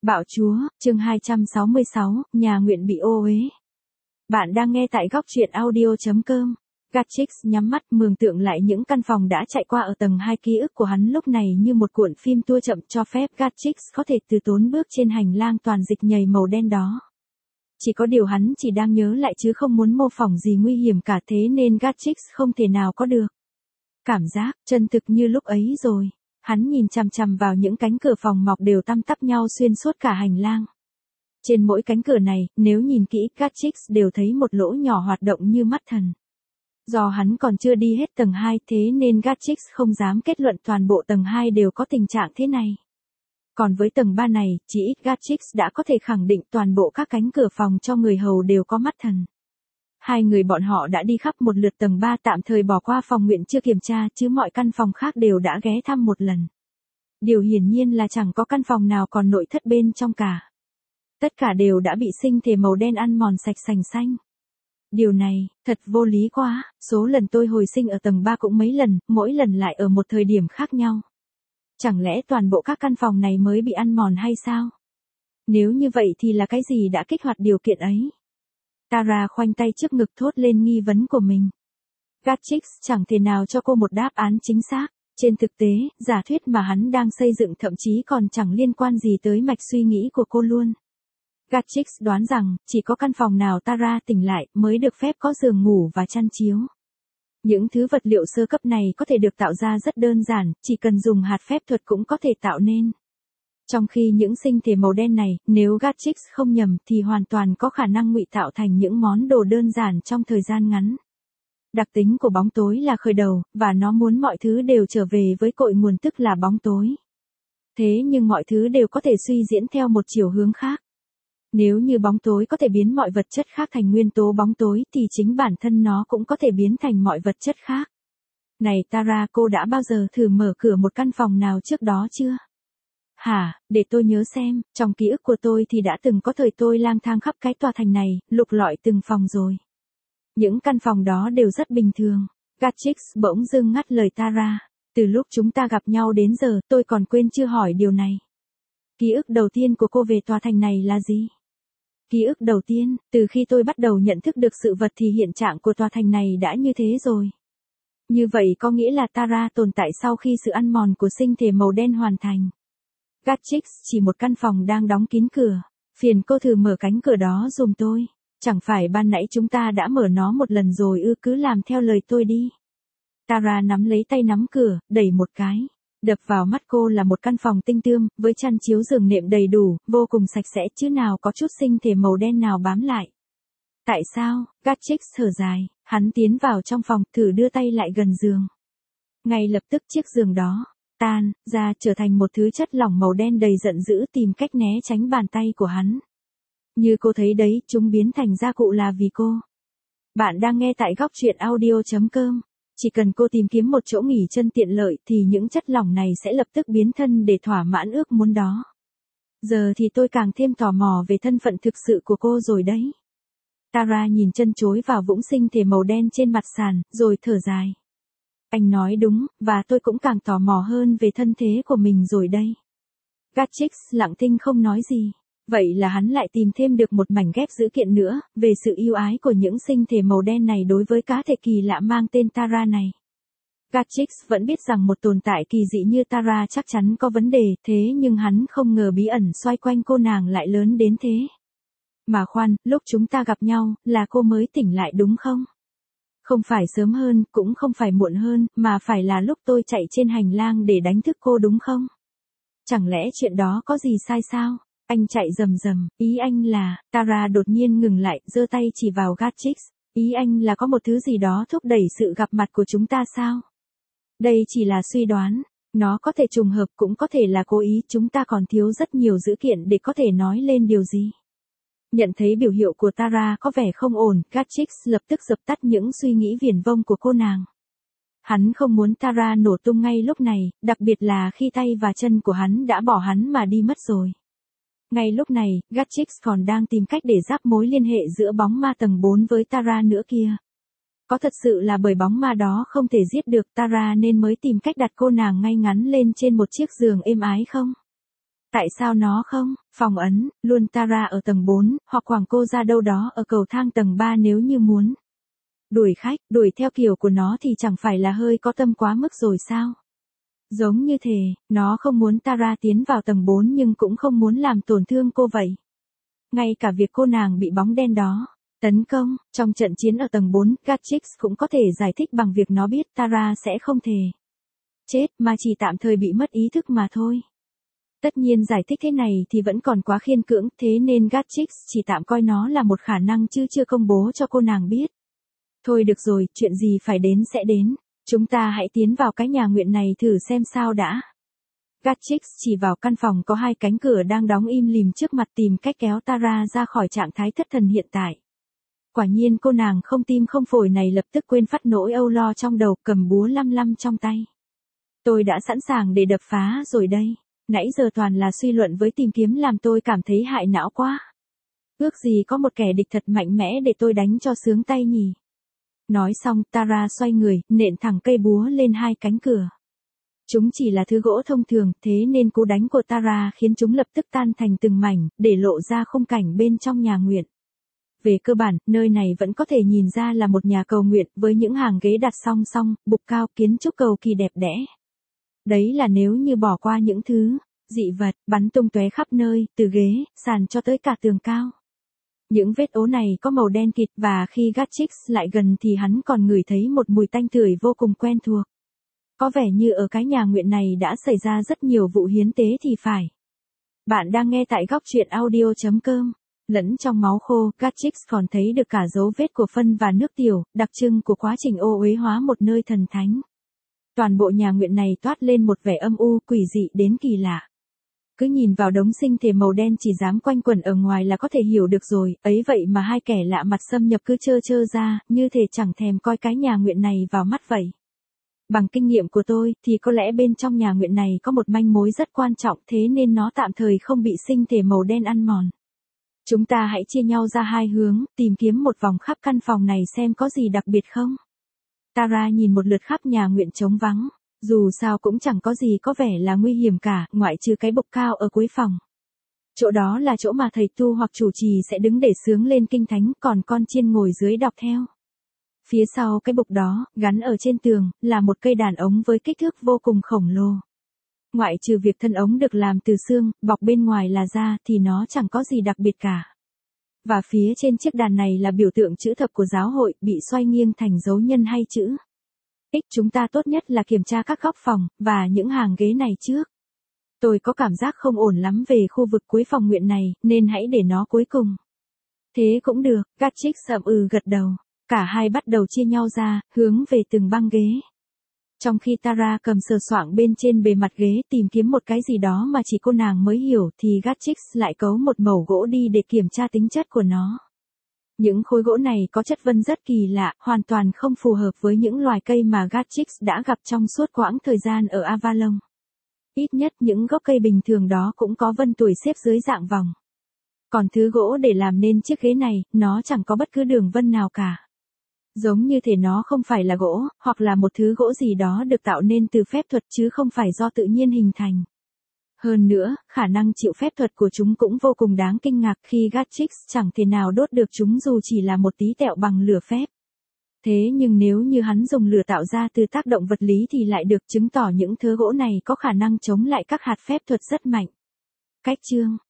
Bạo chúa, chương 266, nhà nguyện bị ô uế. Bạn đang nghe tại góc truyện audio.com. Gatrix nhắm mắt mường tượng lại những căn phòng đã chạy qua ở tầng 2, ký ức của hắn lúc này như một cuộn phim tua chậm cho phép Gatrix có thể từ tốn bước trên hành lang toàn dịch nhầy màu đen đó. Chỉ có điều hắn chỉ đang nhớ lại chứ không muốn mô phỏng gì nguy hiểm cả, thế nên Gatrix không thể nào có được cảm giác chân thực như lúc ấy rồi. Hắn nhìn chằm chằm vào những cánh cửa phòng mọc đều tăm tắp nhau xuyên suốt cả hành lang. Trên mỗi cánh cửa này, nếu nhìn kỹ, Gatrix đều thấy một lỗ nhỏ hoạt động như mắt thần. Do hắn còn chưa đi hết tầng 2 thế nên Gatrix không dám kết luận toàn bộ tầng 2 đều có tình trạng thế này. Còn với tầng 3 này, chỉ ít Gatrix đã có thể khẳng định toàn bộ các cánh cửa phòng cho người hầu đều có mắt thần. Hai người bọn họ đã đi khắp một lượt tầng 3, tạm thời bỏ qua phòng nguyện chưa kiểm tra, chứ mọi căn phòng khác đều đã ghé thăm một lần. Điều hiển nhiên là chẳng có căn phòng nào còn nội thất bên trong cả. Tất cả đều đã bị sinh thể màu đen ăn mòn sạch sành xanh. Điều này, thật vô lý quá, số lần tôi hồi sinh ở tầng 3 cũng mấy lần, mỗi lần lại ở một thời điểm khác nhau. Chẳng lẽ toàn bộ các căn phòng này mới bị ăn mòn hay sao? Nếu như vậy thì là cái gì đã kích hoạt điều kiện ấy? Tara khoanh tay trước ngực thốt lên nghi vấn của mình. Gatrix chẳng thể nào cho cô một đáp án chính xác. Trên thực tế, giả thuyết mà hắn đang xây dựng thậm chí còn chẳng liên quan gì tới mạch suy nghĩ của cô luôn. Gatrix đoán rằng, chỉ có căn phòng nào Tara tỉnh lại mới được phép có giường ngủ và chăn chiếu. Những thứ vật liệu sơ cấp này có thể được tạo ra rất đơn giản, chỉ cần dùng hạt phép thuật cũng có thể tạo nên. Trong khi những sinh thể màu đen này, nếu Gatrix không nhầm thì hoàn toàn có khả năng ngụy tạo thành những món đồ đơn giản trong thời gian ngắn. Đặc tính của bóng tối là khởi đầu, và nó muốn mọi thứ đều trở về với cội nguồn tức là bóng tối. Thế nhưng mọi thứ đều có thể suy diễn theo một chiều hướng khác. Nếu như bóng tối có thể biến mọi vật chất khác thành nguyên tố bóng tối thì chính bản thân nó cũng có thể biến thành mọi vật chất khác. Này Tara, cô đã bao giờ thử mở cửa một căn phòng nào trước đó chưa? Hả, để tôi nhớ xem, trong ký ức của tôi thì đã từng có thời tôi lang thang khắp cái tòa thành này, lục lọi từng phòng rồi. Những căn phòng đó đều rất bình thường. Gatrix bỗng dưng ngắt lời Tara. Từ lúc chúng ta gặp nhau đến giờ, tôi còn quên chưa hỏi điều này. Ký ức đầu tiên của cô về tòa thành này là gì? Ký ức đầu tiên, từ khi tôi bắt đầu nhận thức được sự vật thì hiện trạng của tòa thành này đã như thế rồi. Như vậy có nghĩa là Tara tồn tại sau khi sự ăn mòn của sinh thể màu đen hoàn thành. Gatrix chỉ một căn phòng đang đóng kín cửa. Phiền cô thử mở cánh cửa đó giùm tôi. Chẳng phải ban nãy chúng ta đã mở nó một lần rồi ư, cứ làm theo lời tôi đi. Tara nắm lấy tay nắm cửa, đẩy một cái. Đập vào mắt cô là một căn phòng tinh tươm, với chăn chiếu giường nệm đầy đủ, vô cùng sạch sẽ chứ nào có chút sinh thể màu đen nào bám lại. Tại sao? Gatrix thở dài, hắn tiến vào trong phòng, thử đưa tay lại gần giường. Ngay lập tức chiếc giường đó tan ra trở thành một thứ chất lỏng màu đen đầy giận dữ tìm cách né tránh bàn tay của hắn. Như cô thấy đấy, chúng biến thành gia cụ là vì cô. Bạn đang nghe tại góc truyện audio.com. Chỉ cần cô tìm kiếm một chỗ nghỉ chân tiện lợi thì những chất lỏng này sẽ lập tức biến thân để thỏa mãn ước muốn đó. Giờ thì tôi càng thêm tò mò về thân phận thực sự của cô rồi đấy. Tara nhìn chân chối vào vũng sinh thể màu đen trên mặt sàn, rồi thở dài. Anh nói đúng, và tôi cũng càng tò mò hơn về thân thế của mình rồi đây. Gatrix lặng thinh không nói gì. Vậy là hắn lại tìm thêm được một mảnh ghép dữ kiện nữa, về sự yêu ái của những sinh thể màu đen này đối với cá thể kỳ lạ mang tên Tara này. Gatrix vẫn biết rằng một tồn tại kỳ dị như Tara chắc chắn có vấn đề, thế nhưng hắn không ngờ bí ẩn xoay quanh cô nàng lại lớn đến thế. Mà khoan, lúc chúng ta gặp nhau, là cô mới tỉnh lại đúng không? Không phải sớm hơn, cũng không phải muộn hơn, mà phải là lúc tôi chạy trên hành lang để đánh thức cô đúng không? Chẳng lẽ chuyện đó có gì sai sao? Anh chạy rầm rầm, ý anh là, Tara đột nhiên ngừng lại, giơ tay chỉ vào Gatrix, ý anh là có một thứ gì đó thúc đẩy sự gặp mặt của chúng ta sao? Đây chỉ là suy đoán, nó có thể trùng hợp cũng có thể là cố ý, chúng ta còn thiếu rất nhiều dữ kiện để có thể nói lên điều gì. Nhận thấy biểu hiệu của Tara có vẻ không ổn, Gatrix lập tức dập tắt những suy nghĩ viển vông của cô nàng. Hắn không muốn Tara nổ tung ngay lúc này, đặc biệt là khi tay và chân của hắn đã bỏ hắn mà đi mất rồi. Ngay lúc này, Gatrix còn đang tìm cách để ráp mối liên hệ giữa bóng ma tầng 4 với Tara nữa kia. Có thật sự là bởi bóng ma đó không thể giết được Tara nên mới tìm cách đặt cô nàng ngay ngắn lên trên một chiếc giường êm ái không? Tại sao nó không? Phòng ấn, luôn Tara ở tầng 4, hoặc quảng cô ra đâu đó ở cầu thang tầng 3 nếu như muốn. Đuổi khách, đuổi theo kiểu của nó thì chẳng phải là hơi có tâm quá mức rồi sao? Giống như thế, nó không muốn Tara tiến vào tầng 4 nhưng cũng không muốn làm tổn thương cô vậy. Ngay cả việc cô nàng bị bóng đen đó tấn công, trong trận chiến ở tầng 4, Gatchix cũng có thể giải thích bằng việc nó biết Tara sẽ không thể chết mà chỉ tạm thời bị mất ý thức mà thôi. Tất nhiên giải thích thế này thì vẫn còn quá khiên cưỡng, thế nên Gatchix chỉ tạm coi nó là một khả năng chứ chưa công bố cho cô nàng biết. Thôi được rồi, chuyện gì phải đến sẽ đến. Chúng ta hãy tiến vào cái nhà nguyện này thử xem sao đã. Gatchix chỉ vào căn phòng có 2 cánh cửa đang đóng im lìm trước mặt tìm cách kéo Tara ra khỏi trạng thái thất thần hiện tại. Quả nhiên cô nàng không tim không phổi này lập tức quên phát nỗi âu lo trong đầu, cầm búa lăm lăm trong tay. Tôi đã sẵn sàng để đập phá rồi đây. Nãy giờ toàn là suy luận với tìm kiếm làm tôi cảm thấy hại não quá. Ước gì có một kẻ địch thật mạnh mẽ để tôi đánh cho sướng tay nhỉ. Nói xong, Tara xoay người, nện thẳng cây búa lên 2 cánh cửa. Chúng chỉ là thứ gỗ thông thường, thế nên cú đánh của Tara khiến chúng lập tức tan thành từng mảnh, để lộ ra khung cảnh bên trong nhà nguyện. Về cơ bản, nơi này vẫn có thể nhìn ra là một nhà cầu nguyện với những hàng ghế đặt song song, bục cao, kiến trúc cầu kỳ đẹp đẽ. Đấy là nếu như bỏ qua những thứ dị vật bắn tung tóe khắp nơi, từ ghế, sàn cho tới cả tường cao. Những vết ố này có màu đen kịt và khi Gatchix lại gần thì hắn còn ngửi thấy một mùi tanh tưởi vô cùng quen thuộc. Có vẻ như ở cái nhà nguyện này đã xảy ra rất nhiều vụ hiến tế thì phải. Bạn đang nghe tại góc truyện audio.com. Lẫn trong máu khô, Gatchix còn thấy được cả dấu vết của phân và nước tiểu, đặc trưng của quá trình ô uế hóa một nơi thần thánh. Toàn bộ nhà nguyện này toát lên một vẻ âm u, quỷ dị đến kỳ lạ. Cứ nhìn vào đống sinh thể màu đen chỉ dám quanh quẩn ở ngoài là có thể hiểu được rồi, ấy vậy mà 2 kẻ lạ mặt xâm nhập cứ trơ ra, như thể chẳng thèm coi cái nhà nguyện này vào mắt vậy. Bằng kinh nghiệm của tôi, thì có lẽ bên trong nhà nguyện này có một manh mối rất quan trọng, thế nên nó tạm thời không bị sinh thể màu đen ăn mòn. Chúng ta hãy chia nhau ra 2 hướng, tìm kiếm một vòng khắp căn phòng này xem có gì đặc biệt không. Tara nhìn một lượt khắp nhà nguyện trống vắng. Dù sao cũng chẳng có gì có vẻ là nguy hiểm cả, ngoại trừ cái bục cao ở cuối phòng. Chỗ đó là chỗ mà thầy tu hoặc chủ trì sẽ đứng để xướng lên kinh thánh, còn con chiên ngồi dưới đọc theo. Phía sau cái bục đó, gắn ở trên tường, là một cây đàn ống với kích thước vô cùng khổng lồ. Ngoại trừ việc thân ống được làm từ xương, bọc bên ngoài là da, thì nó chẳng có gì đặc biệt cả. Và phía trên chiếc đàn này là biểu tượng chữ thập của giáo hội, bị xoay nghiêng thành dấu nhân hay chữ. Chúng ta tốt nhất là kiểm tra các góc phòng, và những hàng ghế này trước. Tôi có cảm giác không ổn lắm về khu vực cuối phòng nguyện này, nên hãy để nó cuối cùng. Thế cũng được, Gatchix gật đầu. Cả hai bắt đầu chia nhau ra, hướng về từng băng ghế. Trong khi Tara cầm sờ soạng bên trên bề mặt ghế tìm kiếm một cái gì đó mà chỉ cô nàng mới hiểu, thì Gatchix lại cấu một mẩu gỗ đi để kiểm tra tính chất của nó. Những khối gỗ này có chất vân rất kỳ lạ, hoàn toàn không phù hợp với những loài cây mà Gatchix đã gặp trong suốt quãng thời gian ở Avalon. Ít nhất những gốc cây bình thường đó cũng có vân tuổi xếp dưới dạng vòng. Còn thứ gỗ để làm nên chiếc ghế này, nó chẳng có bất cứ đường vân nào cả. Giống như thể nó không phải là gỗ, hoặc là một thứ gỗ gì đó được tạo nên từ phép thuật chứ không phải do tự nhiên hình thành. Hơn nữa, khả năng chịu phép thuật của chúng cũng vô cùng đáng kinh ngạc khi Gatchix chẳng thể nào đốt được chúng dù chỉ là một tí tẹo bằng lửa phép. Thế nhưng nếu như hắn dùng lửa tạo ra từ tác động vật lý thì lại được chứng tỏ những thứ gỗ này có khả năng chống lại các hạt phép thuật rất mạnh. Cách chương